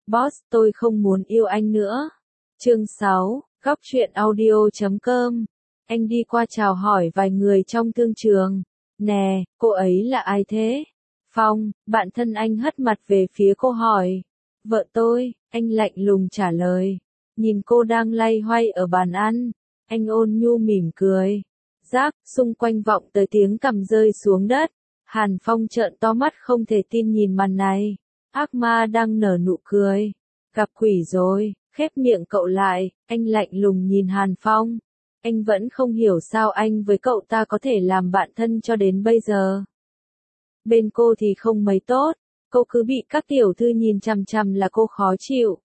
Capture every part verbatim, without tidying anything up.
Boss, tôi không muốn yêu anh nữa. Chương sáu, góc truyện audio chấm com. Anh đi qua chào hỏi vài người trong thương trường. Nè, cô ấy là ai thế? Phong, bạn thân anh hất mặt về phía cô hỏi. Vợ tôi, anh lạnh lùng trả lời. Nhìn cô đang loay hoay ở bàn ăn, anh ôn nhu mỉm cười. Rác, xung quanh vọng tới tiếng cằm rơi xuống đất. Hàn Phong trợn to mắt không thể tin nhìn màn này. Ác ma đang nở nụ cười. Gặp quỷ rồi, khép miệng cậu lại, anh lạnh lùng nhìn Hàn Phong. Anh vẫn không hiểu sao anh với cậu ta có thể làm bạn thân cho đến bây giờ. Bên cô thì không mấy tốt, cô cứ bị các tiểu thư nhìn chằm chằm là cô khó chịu.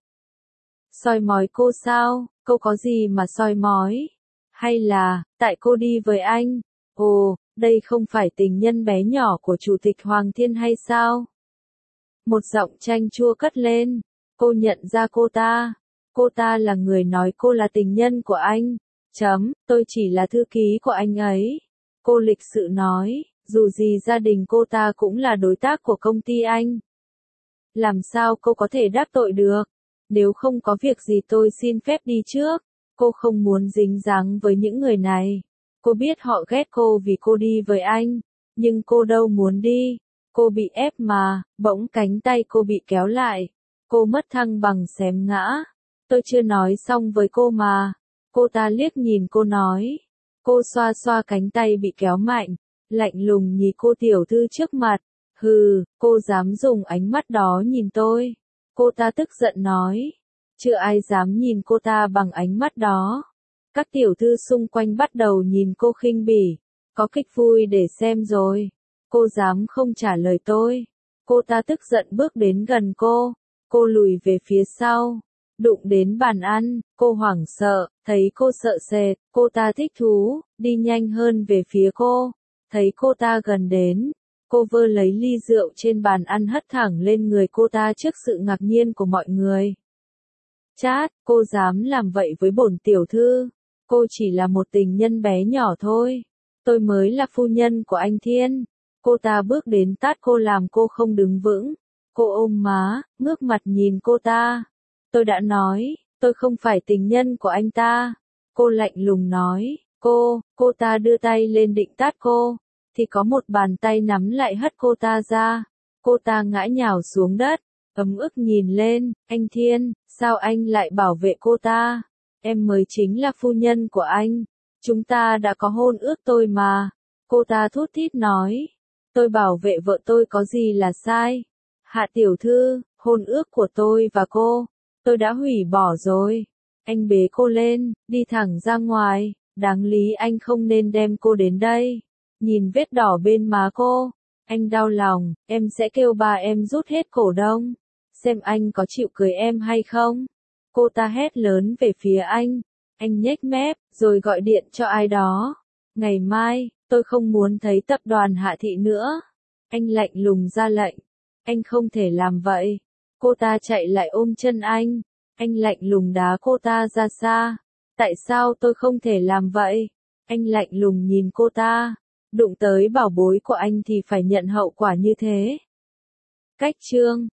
Soi mói cô sao, cô có gì mà soi mói? Hay là, tại cô đi với anh? Ồ, đây không phải tình nhân bé nhỏ của Chủ tịch Hoàng Thiên hay sao? Một giọng chanh chua cất lên, cô nhận ra cô ta. Cô ta là người nói cô là tình nhân của anh. Chấm, tôi chỉ là thư ký của anh ấy. Cô lịch sự nói, dù gì gia đình cô ta cũng là đối tác của công ty anh. Làm sao cô có thể đắc tội được? Nếu không có việc gì tôi xin phép đi trước. Cô không muốn dính dáng với những người này. Cô biết họ ghét cô vì cô đi với anh. Nhưng cô đâu muốn đi. Cô bị ép mà, bỗng cánh tay cô bị kéo lại. Cô mất thăng bằng xém ngã. Tôi chưa nói xong với cô mà. Cô ta liếc nhìn cô nói. Cô xoa xoa cánh tay bị kéo mạnh. Lạnh lùng nhìn cô tiểu thư trước mặt. Hừ, cô dám dùng ánh mắt đó nhìn tôi. Cô ta tức giận nói. Chưa ai dám nhìn cô ta bằng ánh mắt đó. Các tiểu thư xung quanh bắt đầu nhìn cô khinh bỉ. Có kịch vui để xem rồi. Cô dám không trả lời tôi. Cô ta tức giận bước đến gần cô. Cô lùi về phía sau. Đụng đến bàn ăn, cô hoảng sợ, thấy cô sợ sệt, cô ta thích thú, đi nhanh hơn về phía cô. Thấy cô ta gần đến, cô vơ lấy ly rượu trên bàn ăn hất thẳng lên người cô ta trước sự ngạc nhiên của mọi người. Chát, cô dám làm vậy với bổn tiểu thư. Cô chỉ là một tình nhân bé nhỏ thôi. Tôi mới là phu nhân của anh Thiên. Cô ta bước đến tát cô làm cô không đứng vững. Cô ôm má, ngước mặt nhìn cô ta. Tôi đã nói, tôi không phải tình nhân của anh ta. Cô lạnh lùng nói, cô, cô ta đưa tay lên định tát cô. Thì có một bàn tay nắm lại hất cô ta ra. Cô ta ngã nhào xuống đất, ấm ức nhìn lên, anh Thiên, sao anh lại bảo vệ cô ta? Em mới chính là phu nhân của anh. Chúng ta đã có hôn ước tôi mà. Cô ta thút thít nói, tôi bảo vệ vợ tôi có gì là sai? Hạ tiểu thư, hôn ước của tôi và cô, tôi đã hủy bỏ rồi. Anh bế cô lên, đi thẳng ra ngoài, đáng lý anh không nên đem cô đến đây. Nhìn vết đỏ bên má cô, anh đau lòng, em sẽ kêu ba em rút hết cổ đông. Xem anh có chịu cưới em hay không? Cô ta hét lớn về phía anh. Anh nhếch mép, rồi gọi điện cho ai đó. Ngày mai, tôi không muốn thấy tập đoàn Hạ Thị nữa. Anh lạnh lùng ra lệnh. Anh không thể làm vậy. Cô ta chạy lại ôm chân anh. Anh lạnh lùng đá cô ta ra xa. Tại sao tôi không thể làm vậy? Anh lạnh lùng nhìn cô ta. Đụng tới bảo bối của anh thì phải nhận hậu quả như thế. Cách chương